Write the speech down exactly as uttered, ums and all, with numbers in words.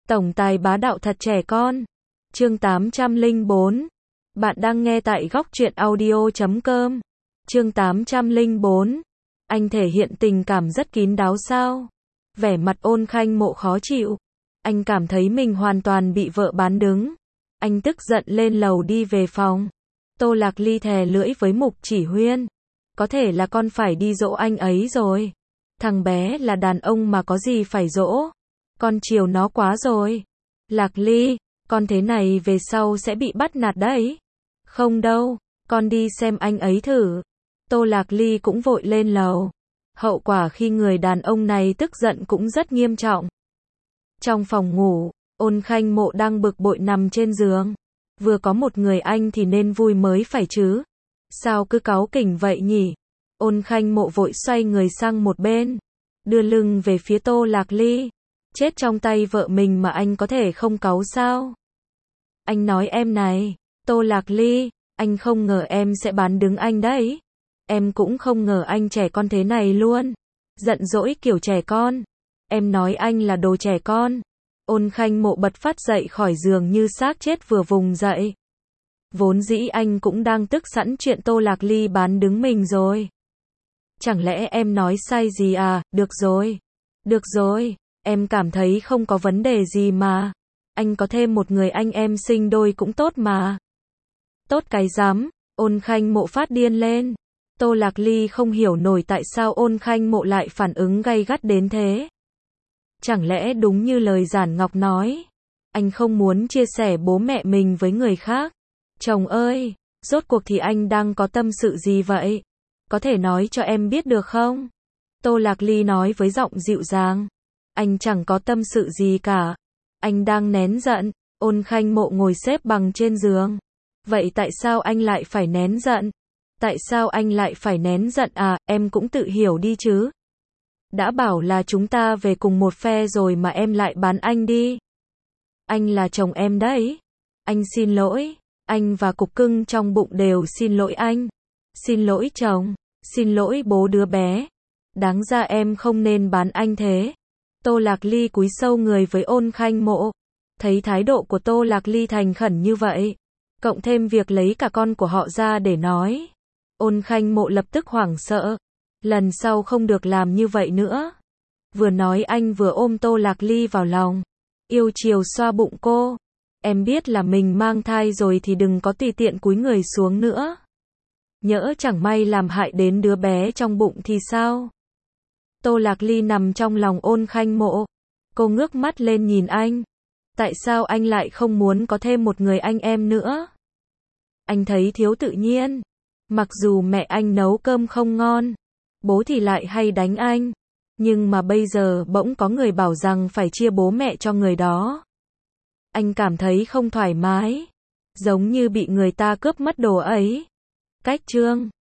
Tổng tài bá đạo thật trẻ con. Chương tám trăm lẻ bốn. Bạn đang nghe tại góc truyện audio chấm com. Chương tám trăm lẻ bốn. Anh thể hiện tình cảm rất kín đáo sao? Vẻ mặt Ôn Khanh Mộ khó chịu. Anh cảm thấy mình hoàn toàn bị vợ bán đứng. Anh tức giận lên lầu đi về phòng. Tô Lạc Ly thè lưỡi với Mục Chỉ Huyên. Có thể là con phải đi dỗ anh ấy rồi. Thằng bé là đàn ông mà có gì phải dỗ. Con chiều nó quá rồi. Lạc Ly, con thế này về sau sẽ bị bắt nạt đấy. Không đâu, con đi xem anh ấy thử. Tô Lạc Ly cũng vội lên lầu. Hậu quả khi người đàn ông này tức giận cũng rất nghiêm trọng. Trong phòng ngủ, Ôn Khanh Mộ đang bực bội nằm trên giường. Vừa có một người anh thì nên vui mới phải chứ. Sao cứ cáu kỉnh vậy nhỉ? Ôn Khanh Mộ vội xoay người sang một bên, đưa lưng về phía Tô Lạc Ly. Chết trong tay vợ mình mà anh có thể không cáu sao? Anh nói em này, Tô Lạc Ly, anh không ngờ em sẽ bán đứng anh đấy. Em cũng không ngờ anh trẻ con thế này luôn. Giận dỗi kiểu trẻ con. Em nói anh là đồ trẻ con. Ôn Khanh Mộ bật phát dậy khỏi giường như xác chết vừa vùng dậy. Vốn dĩ anh cũng đang tức sẵn chuyện Tô Lạc Ly bán đứng mình rồi. Chẳng lẽ em nói sai gì à? Được rồi. Được rồi, em cảm thấy không có vấn đề gì mà. Anh có thêm một người anh em sinh đôi cũng tốt mà. Tốt cái rắm, Ôn Khanh Mộ phát điên lên. Tô Lạc Ly không hiểu nổi tại sao Ôn Khanh Mộ lại phản ứng gay gắt đến thế. Chẳng lẽ đúng như lời Giản Ngọc nói, anh không muốn chia sẻ bố mẹ mình với người khác. Chồng ơi, rốt cuộc thì anh đang có tâm sự gì vậy? Có thể nói cho em biết được không? Tô Lạc Ly nói với giọng dịu dàng. Anh chẳng có tâm sự gì cả. Anh đang nén giận. Ôn Khanh Mộ ngồi xếp bằng trên giường. Vậy tại sao anh lại phải nén giận? Tại sao anh lại phải nén giận à? Em cũng tự hiểu đi chứ. Đã bảo là chúng ta về cùng một phe rồi mà em lại bán anh đi. Anh là chồng em đấy. Anh xin lỗi. Anh và cục cưng trong bụng đều xin lỗi anh. Xin lỗi chồng. Xin lỗi bố đứa bé. Đáng ra em không nên bán anh thế. Tô Lạc Ly cúi sâu người với Ôn Khanh Mộ. Thấy thái độ của Tô Lạc Ly thành khẩn như vậy, cộng thêm việc lấy cả con của họ ra để nói, Ôn Khanh Mộ lập tức hoảng sợ. Lần sau không được làm như vậy nữa. Vừa nói anh vừa ôm Tô Lạc Ly vào lòng, yêu chiều xoa bụng cô. Em biết là mình mang thai rồi thì đừng có tùy tiện cúi người xuống nữa. Nhỡ chẳng may làm hại đến đứa bé trong bụng thì sao? Tô Lạc Ly nằm trong lòng Ôn Khanh Mộ. Cô ngước mắt lên nhìn anh. Tại sao anh lại không muốn có thêm một người anh em nữa? Anh thấy thiếu tự nhiên. Mặc dù mẹ anh nấu cơm không ngon, bố thì lại hay đánh anh. Nhưng mà bây giờ bỗng có người bảo rằng phải chia bố mẹ cho người đó. Anh cảm thấy không thoải mái. Giống như bị người ta cướp mất đồ ấy. Cách chương